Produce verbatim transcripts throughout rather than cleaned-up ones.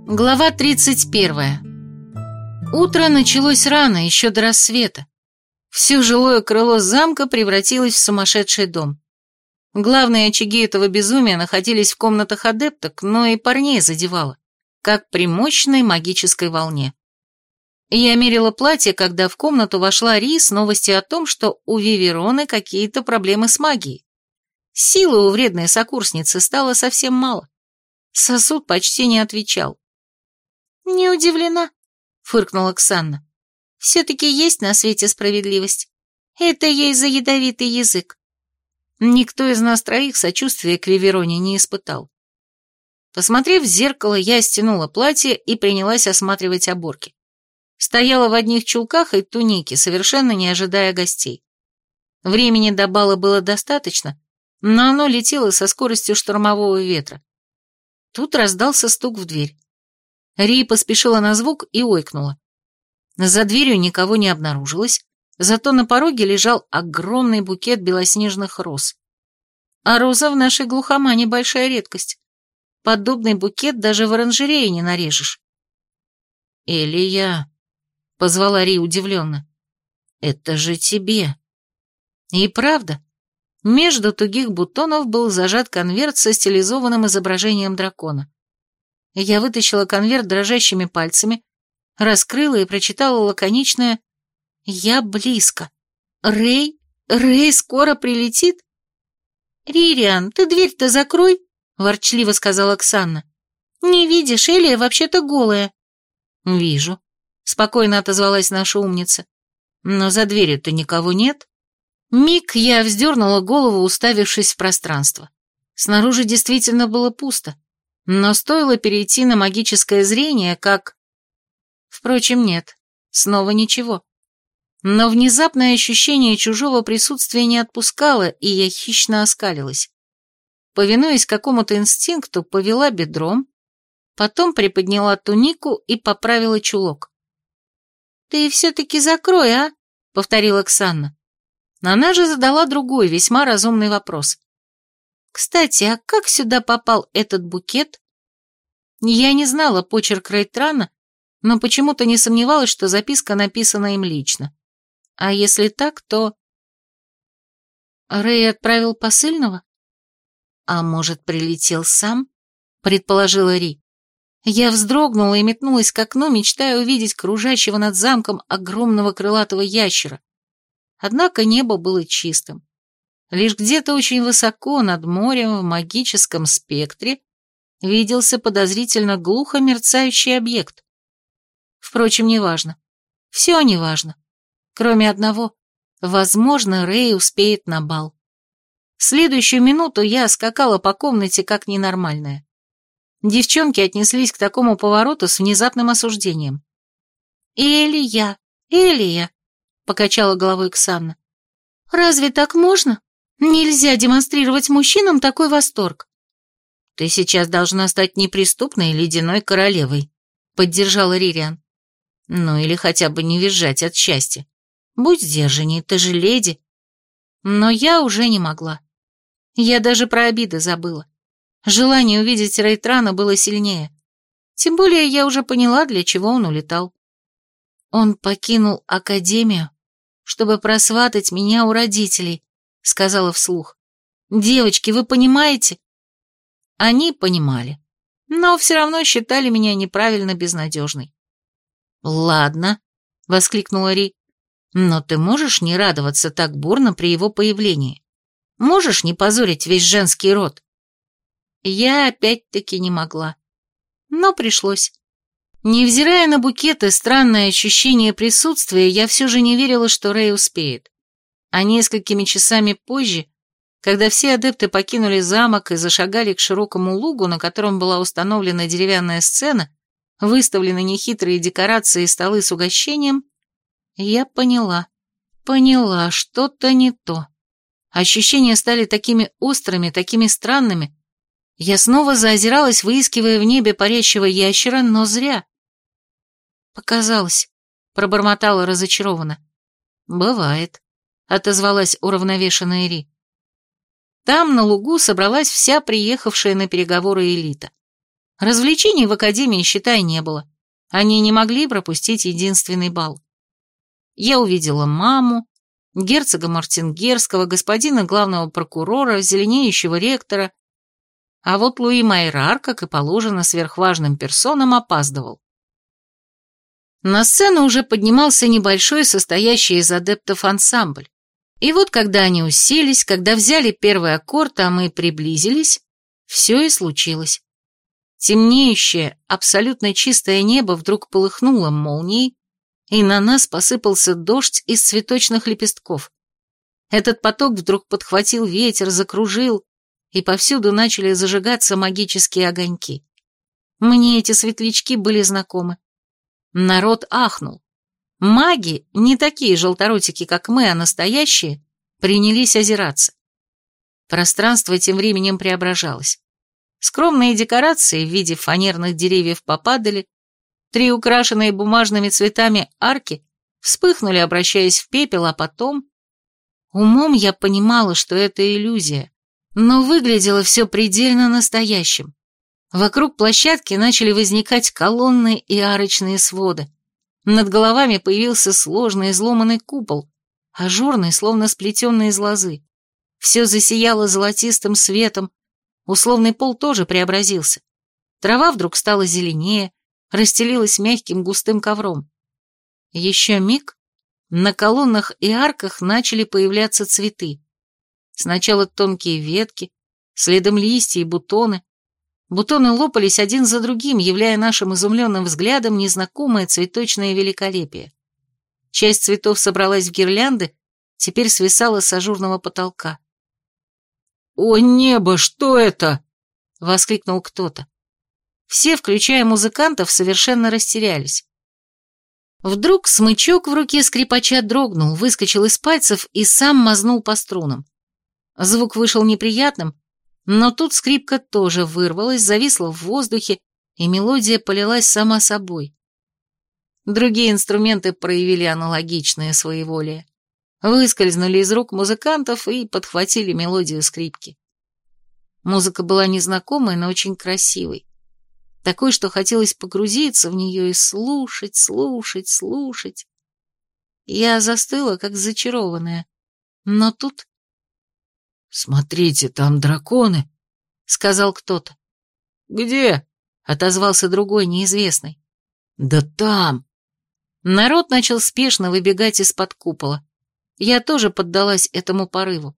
Глава тридцать первая. Утро началось рано, еще до рассвета. Все жилое крыло замка превратилось в сумасшедший дом. Главные очаги этого безумия находились в комнатах адепток, но и парней задевало, как при мощной магической волне. Я мерила платье, когда в комнату вошла Ри с новостью о том, что у Вивероны какие-то проблемы с магией. Силы у вредной сокурсницы стало совсем мало. Сосуд почти не отвечал. «Не удивлена», — фыркнула Ксанна. «Все-таки есть на свете справедливость. Это ей за ядовитый язык». Никто из нас троих сочувствия к Вивероне не испытал. Посмотрев в зеркало, я стянула платье и принялась осматривать оборки. Стояла в одних чулках и тунике, совершенно не ожидая гостей. Времени до бала было достаточно, но оно летело со скоростью штормового ветра. Тут раздался стук в дверь. Ри поспешила на звук и ойкнула. За дверью никого не обнаружилось, зато на пороге лежал огромный букет белоснежных роз. А роза в нашей глухомане большая редкость. Подобный букет даже в оранжерее не нарежешь. «Элия», — позвала Ри удивленно, — «это же тебе». И правда, между тугих бутонов был зажат конверт со стилизованным изображением дракона. Я вытащила конверт дрожащими пальцами, раскрыла и прочитала лаконичное «Я близко. Рэй? Рэй скоро прилетит?» «Ририан, ты дверь-то закрой», — ворчливо сказала Ксанна. «Не видишь, Элия вообще-то голая». «Вижу», — спокойно отозвалась наша умница. «Но за дверью-то никого нет». Миг я вздернула голову, уставившись в пространство. Снаружи действительно было пусто, но стоило перейти на магическое зрение, как... Впрочем, нет, снова ничего. Но внезапное ощущение чужого присутствия не отпускало, и я хищно оскалилась. Повинуясь какому-то инстинкту, повела бедром, потом приподняла тунику и поправила чулок. «Ты все-таки закрой, а?» — повторила Ксанна. Она же задала другой, весьма разумный вопрос. «Кстати, а как сюда попал этот букет?» Я не знала почерк Рейтрана, но почему-то не сомневалась, что записка написана им лично. А если так, то... Рэй отправил посыльного? А может, прилетел сам? Предположила Ри. Я вздрогнула и метнулась к окну, мечтая увидеть кружащего над замком огромного крылатого ящера. Однако небо было чистым. Лишь где-то очень высоко над морем в магическом спектре виделся подозрительно глухо мерцающий объект. Впрочем, неважно. Все неважно. Кроме одного. Возможно, Рэй успеет на бал. В следующую минуту я скакала по комнате как ненормальная. Девчонки отнеслись к такому повороту с внезапным осуждением. «Элия, Элия», — покачала головой Ксанна. «Разве так можно? Нельзя демонстрировать мужчинам такой восторг». «Ты сейчас должна стать неприступной ледяной королевой», — поддержала Ририан. «Ну или хотя бы не визжать от счастья. Будь сдержанней, ты же леди». Но я уже не могла. Я даже про обиды забыла. Желание увидеть Рейтрана было сильнее. Тем более я уже поняла, для чего он улетал. Он покинул академию, чтобы просватать меня у родителей, сказала вслух. Девочки, вы понимаете? Они понимали, но все равно считали меня неправильно безнадежной. «Ладно», — воскликнула Ри, — «но ты можешь не радоваться так бурно при его появлении? Можешь не позорить весь женский род?» Я опять-таки не могла, но пришлось. Невзирая на букет и странное ощущение присутствия, я все же не верила, что Рэй успеет. А несколькими часами позже, когда все адепты покинули замок и зашагали к широкому лугу, на котором была установлена деревянная сцена, выставлены нехитрые декорации и столы с угощением, я поняла, поняла, что-то не то. Ощущения стали такими острыми, такими странными. Я снова заозиралась, выискивая в небе парящего ящера, но зря. «Показалось», — пробормотала разочарованно. «Бывает», — отозвалась уравновешенная Ри. Там, на лугу, собралась вся приехавшая на переговоры элита. Развлечений в академии, считай, не было. Они не могли пропустить единственный бал. Я увидела маму, герцога Мартингерского, господина главного прокурора, зеленеющего ректора, а вот Луи Майрар, как и положено сверхважным персонам, опаздывал. На сцену уже поднимался небольшой, состоящий из адептов ансамбль. И вот когда они уселись, когда взяли первый аккорд, а мы приблизились, все и случилось. Темнеющее, абсолютно чистое небо вдруг полыхнуло молнией, и на нас посыпался дождь из цветочных лепестков. Этот поток вдруг подхватил ветер, закружил, и повсюду начали зажигаться магические огоньки. Мне эти светлячки были знакомы. Народ ахнул. Маги, не такие желторотики, как мы, а настоящие, принялись озираться. Пространство тем временем преображалось. Скромные декорации в виде фанерных деревьев попадали, три украшенные бумажными цветами арки вспыхнули, обращаясь в пепел, а потом... Умом я понимала, что это иллюзия, но выглядело все предельно настоящим. Вокруг площадки начали возникать колонны и арочные своды. Над головами появился сложный изломанный купол, ажурный, словно сплетенный из лозы. Все засияло золотистым светом, условный пол тоже преобразился. Трава вдруг стала зеленее, расстелилась мягким густым ковром. Еще миг, на колоннах и арках начали появляться цветы. Сначала тонкие ветки, следом листья и бутоны. Бутоны лопались один за другим, являя нашим изумленным взглядом незнакомое цветочное великолепие. Часть цветов собралась в гирлянды, теперь свисала с ажурного потолка. «О небо, что это?» — воскликнул кто-то. Все, включая музыкантов, совершенно растерялись. Вдруг смычок в руке скрипача дрогнул, выскочил из пальцев и сам мазнул по струнам. Звук вышел неприятным, но тут скрипка тоже вырвалась, зависла в воздухе, и мелодия полилась сама собой. Другие инструменты проявили аналогичное своеволие. Выскользнули из рук музыкантов и подхватили мелодию скрипки. Музыка была незнакомой, но очень красивой. Такой, что хотелось погрузиться в нее и слушать, слушать, слушать. Я застыла, как зачарованная. Но тут... «Смотрите, там драконы», — сказал кто-то. «Где?» — отозвался другой, неизвестный. «Да там». Народ начал спешно выбегать из-под купола. Я тоже поддалась этому порыву.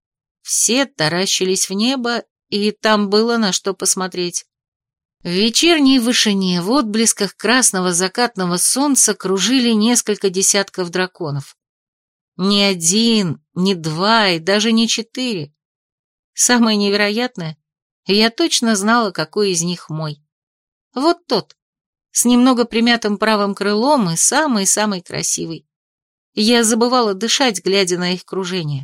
Все таращились в небо, и там было на что посмотреть. В вечерней вышине, в отблесках красного закатного солнца кружили несколько десятков драконов. Не один, не два и даже не четыре. Самое невероятное, я точно знала, какой из них мой. Вот тот, с немного примятым правым крылом и самый-самый красивый. Я забывала дышать, глядя на их кружение.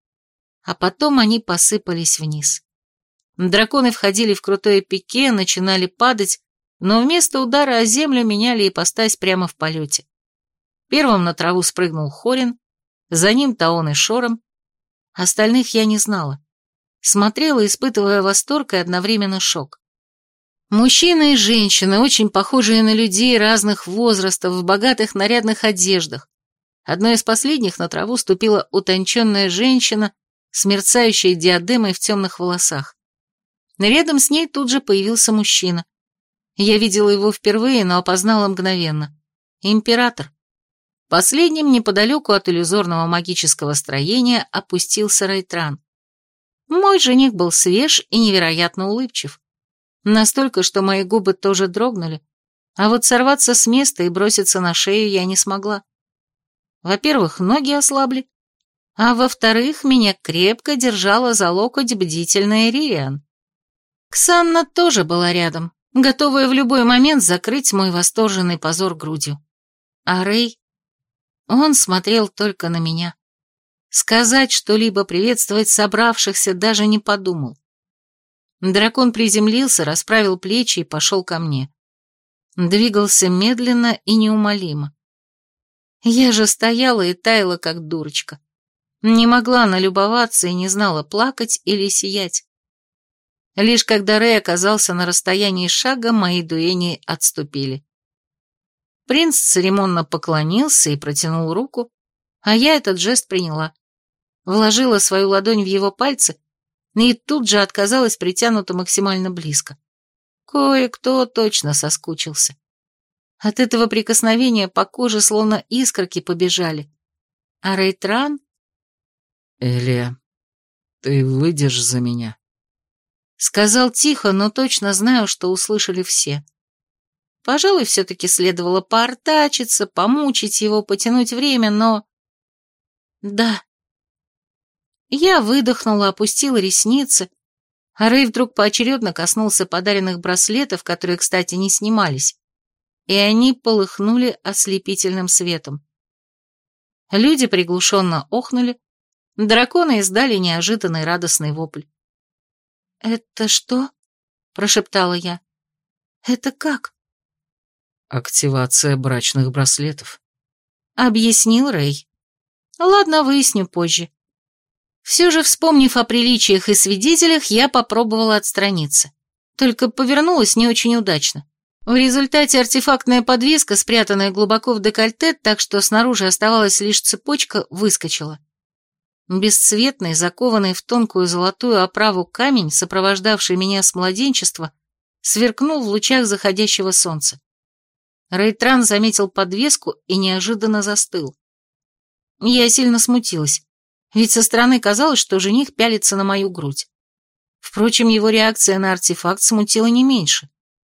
А потом они посыпались вниз. Драконы входили в крутое пике, начинали падать, но вместо удара о землю меняли ипостась прямо в полете. Первым на траву спрыгнул Хорин, за ним Таон и Шором. Остальных я не знала. Смотрела, испытывая восторг и одновременно шок. Мужчины и женщины, очень похожие на людей разных возрастов, в богатых нарядных одеждах. Одной из последних на траву ступила утонченная женщина с мерцающей диадемой в темных волосах. Рядом с ней тут же появился мужчина. Я видела его впервые, но опознала мгновенно. Император. Последним, неподалеку от иллюзорного магического строения, опустился Райтран. Мой жених был свеж и невероятно улыбчив. Настолько, что мои губы тоже дрогнули, а вот сорваться с места и броситься на шею я не смогла. Во-первых, ноги ослабли, а во-вторых, меня крепко держала за локоть бдительная Ририан. Ксанна тоже была рядом, готовая в любой момент закрыть мой восторженный позор грудью. А Рэй... Он смотрел только на меня. Сказать что-либо, приветствовать собравшихся даже не подумал. Дракон приземлился, расправил плечи и пошел ко мне. Двигался медленно и неумолимо. Я же стояла и таяла, как дурочка. Не могла налюбоваться и не знала, плакать или сиять. Лишь когда Рэй оказался на расстоянии шага, мои дуэни отступили. Принц церемонно поклонился и протянул руку, а я этот жест приняла. Вложила свою ладонь в его пальцы и тут же отказалась притянута максимально близко. Кое-кто точно соскучился. От этого прикосновения по коже словно искорки побежали. А Рейтран... «Элия, ты выйдешь за меня?» Сказал тихо, но точно знаю, что услышали все. Пожалуй, все-таки следовало поортачиться, помучить его, потянуть время, но... Да. Я выдохнула, опустила ресницы, а Рэй вдруг поочередно коснулся подаренных браслетов, которые, кстати, не снимались, и они полыхнули ослепительным светом. Люди приглушенно охнули, драконы издали неожиданный радостный вопль. «Это что?» – прошептала я. «Это как?» «Активация брачных браслетов», — объяснил Рэй. «Ладно, выясню позже». Все же, вспомнив о приличиях и свидетелях, я попробовала отстраниться. Только повернулась не очень удачно. В результате артефактная подвеска, спрятанная глубоко в декольте, так что снаружи оставалась лишь цепочка, выскочила. Бесцветный, закованный в тонкую золотую оправу камень, сопровождавший меня с младенчества, сверкнул в лучах заходящего солнца. Рейтран заметил подвеску и неожиданно застыл. Я сильно смутилась, ведь со стороны казалось, что жених пялится на мою грудь. Впрочем, его реакция на артефакт смутила не меньше.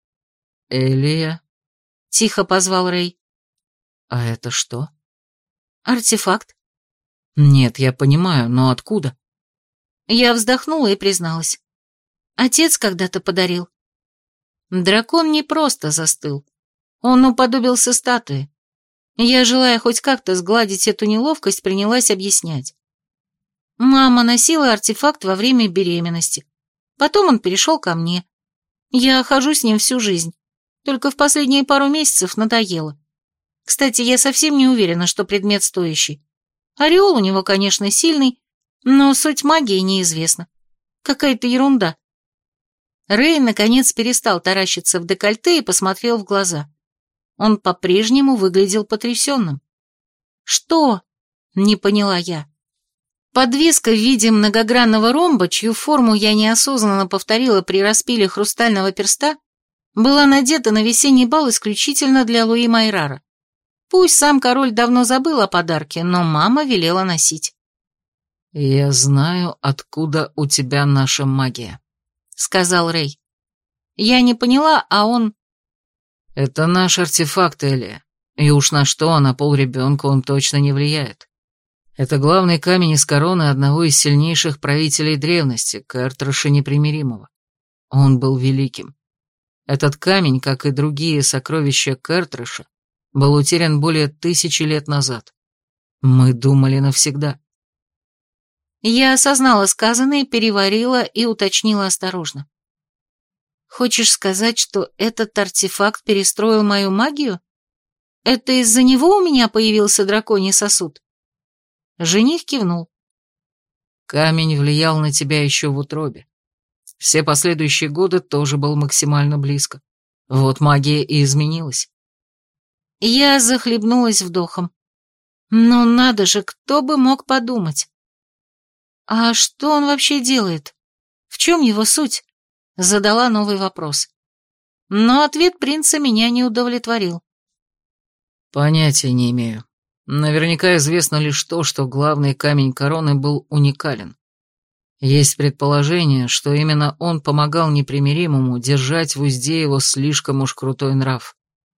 «Элия?» — тихо позвал Рэй. «А это что?» «Артефакт». «Нет, я понимаю, но откуда?» Я вздохнула и призналась. Отец когда-то подарил. Дракон не просто застыл. Он уподобился статуе. Я, желая хоть как-то сгладить эту неловкость, принялась объяснять. Мама носила артефакт во время беременности. Потом он перешел ко мне. Я хожу с ним всю жизнь. Только в последние пару месяцев надоело. Кстати, я совсем не уверена, что предмет стоящий. Ореол у него, конечно, сильный, но суть магии неизвестна. Какая-то ерунда. Рэй, наконец, перестал таращиться в декольте и посмотрел в глаза. Он по-прежнему выглядел потрясенным. «Что?» — не поняла я. Подвеска в виде многогранного ромба, чью форму я неосознанно повторила при распиле хрустального перста, была надета на весенний бал исключительно для Луи Майрара. Пусть сам король давно забыл о подарке, но мама велела носить. «Я знаю, откуда у тебя наша магия», — сказал Рэй. Я не поняла, а он... «Это наш артефакт, Элия, и уж на что, а на полребенка он точно не влияет. Это главный камень из короны одного из сильнейших правителей древности, Кертраша Непримиримого. Он был великим. Этот камень, как и другие сокровища Кертраша, был утерян более тысячи лет назад. Мы думали навсегда». Я осознала сказанное, переварила и уточнила осторожно. «Хочешь сказать, что этот артефакт перестроил мою магию? Это из-за него у меня появился драконий сосуд?» Жених кивнул. «Камень влиял на тебя еще в утробе. Все последующие годы тоже был максимально близко. Вот магия и изменилась». Я захлебнулась вдохом. Ну надо же, кто бы мог подумать. «А что он вообще делает? В чем его суть?» Задала новый вопрос. Но ответ принца меня не удовлетворил. «Понятия не имею. Наверняка известно лишь то, что главный камень короны был уникален. Есть предположение, что именно он помогал Непримиримому держать в узде его слишком уж крутой нрав».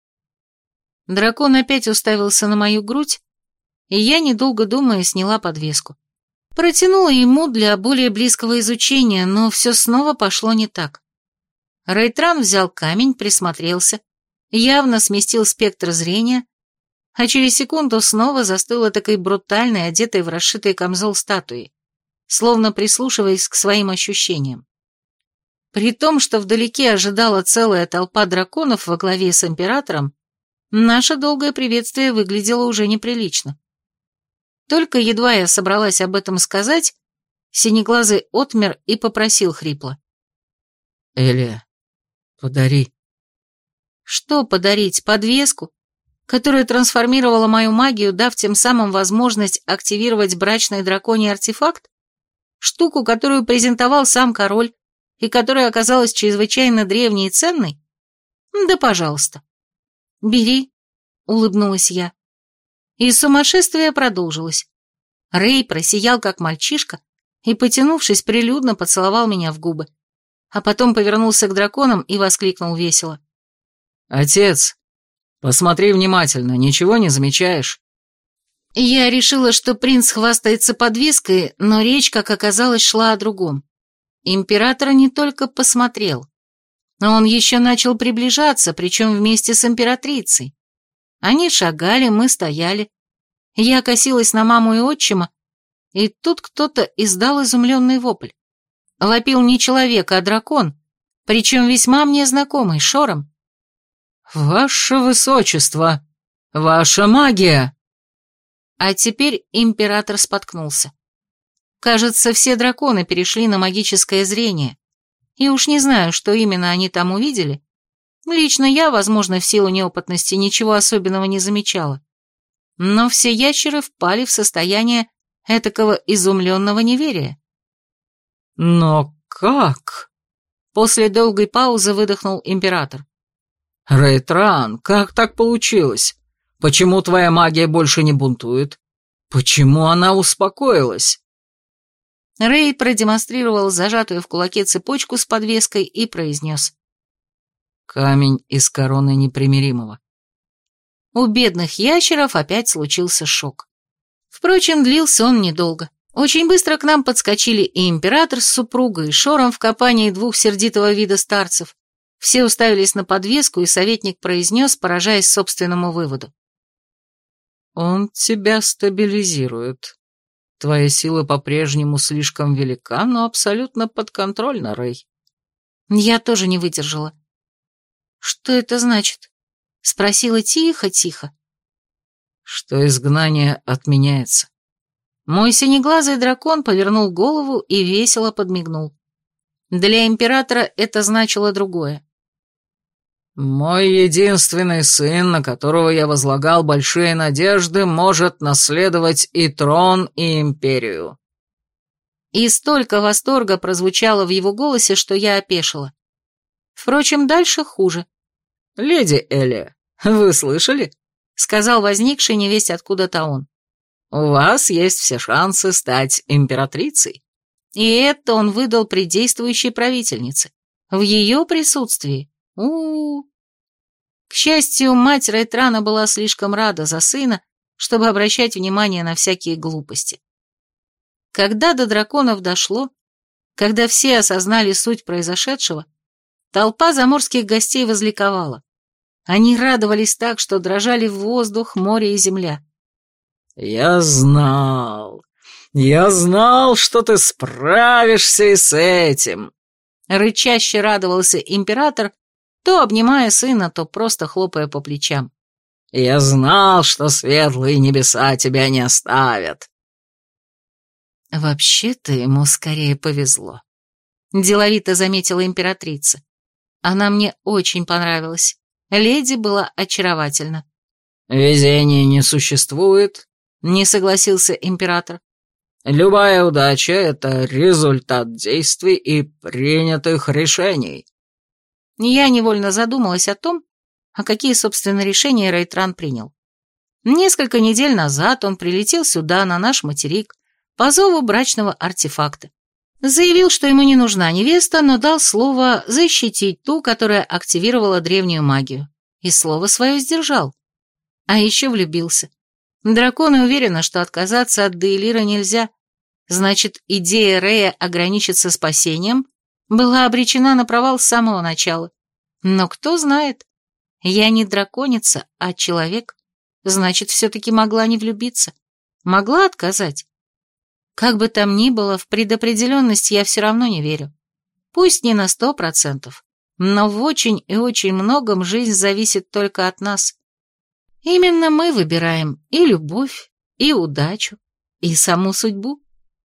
Дракон опять уставился на мою грудь, и я, недолго думая, сняла подвеску. Протянула ему для более близкого изучения, но все снова пошло не так. Рейтран взял камень, присмотрелся, явно сместил спектр зрения, а через секунду снова застыл такой брутальной, одетой в расшитый камзол статуей, словно прислушиваясь к своим ощущениям. При том, что вдалеке ожидала целая толпа драконов во главе с императором, наше долгое приветствие выглядело уже неприлично. Только едва я собралась об этом сказать, синеглазый отмер и попросил хрипло. Элия, подари. Что подарить? Подвеску, которая трансформировала мою магию, дав тем самым возможность активировать брачный драконий артефакт? Штуку, которую презентовал сам король, и которая оказалась чрезвычайно древней и ценной? Да пожалуйста. Бери, улыбнулась я. И сумасшествие продолжилось. Рэй просиял, как мальчишка, и, потянувшись, прилюдно поцеловал меня в губы. А потом повернулся к драконам и воскликнул весело. «Отец, посмотри внимательно, ничего не замечаешь?» Я решила, что принц хвастается подвеской, но речь, как оказалось, шла о другом. Император не только посмотрел, но он еще начал приближаться, причем вместе с императрицей. Они шагали, мы стояли. Я косилась на маму и отчима, и тут кто-то издал изумленный вопль. Вопил не человек, а дракон, причем весьма мне знакомый, шором. «Ваше высочество! Ваша магия!» А теперь император споткнулся. Кажется, все драконы перешли на магическое зрение, и уж не знаю, что именно они там увидели. Лично я, возможно, в силу неопытности ничего особенного не замечала. Но все ящеры впали в состояние этакого изумленного неверия. «Но как?» После долгой паузы выдохнул император. «Рейтран, как так получилось? Почему твоя магия больше не бунтует? Почему она успокоилась?» Рэй продемонстрировал зажатую в кулаке цепочку с подвеской и произнес. «Камень из короны непримиримого». У бедных ящеров опять случился шок. Впрочем, длился он недолго. Очень быстро к нам подскочили и император с супругой, и шором в компании двух сердитого вида старцев. Все уставились на подвеску, и советник произнес, поражаясь собственному выводу. «Он тебя стабилизирует. Твоя сила по-прежнему слишком велика, но абсолютно подконтрольна, Рэй». Я тоже не выдержала. «Что это значит?» Спросила тихо-тихо. «Что изгнание отменяется». Мой синеглазый дракон повернул голову и весело подмигнул. Для императора это значило другое. «Мой единственный сын, на которого я возлагал большие надежды, может наследовать и трон, и империю». И столько восторга прозвучало в его голосе, что я опешила. Впрочем, дальше хуже. «Леди Элия, вы слышали?» — сказал возникший невесть откуда-то он. «У вас есть все шансы стать императрицей». И это он выдал при действующей правительнице. В ее присутствии. У-у-у. К счастью, мать Рейтрана была слишком рада за сына, чтобы обращать внимание на всякие глупости. Когда до драконов дошло, когда все осознали суть произошедшего, толпа заморских гостей возликовала. Они радовались так, что дрожали воздух, море и земля. «Я знал, я знал, что ты справишься и с этим!» Рычаще радовался император, то обнимая сына, то просто хлопая по плечам. «Я знал, что светлые небеса тебя не оставят!» «Вообще-то ему скорее повезло», — деловито заметила императрица. Она мне очень понравилась. Леди была очаровательна. «Везения не существует», — не согласился император. «Любая удача — это результат действий и принятых решений». Я невольно задумалась о том, а какие, собственно, решения Рейтран принял. Несколько недель назад он прилетел сюда, на наш материк, по зову брачного артефакта. Заявил, что ему не нужна невеста, но дал слово защитить ту, которая активировала древнюю магию. И слово свое сдержал. А еще влюбился. Драконы уверены, что отказаться от Дейлира нельзя. Значит, идея Рея ограничиться спасением была обречена на провал с самого начала. Но кто знает, я не драконица, а человек. Значит, все-таки могла не влюбиться. Могла отказать. Как бы там ни было, в предопределенность я все равно не верю. Пусть не на сто процентов, но в очень и очень многом жизнь зависит только от нас. Именно мы выбираем и любовь, и удачу, и саму судьбу.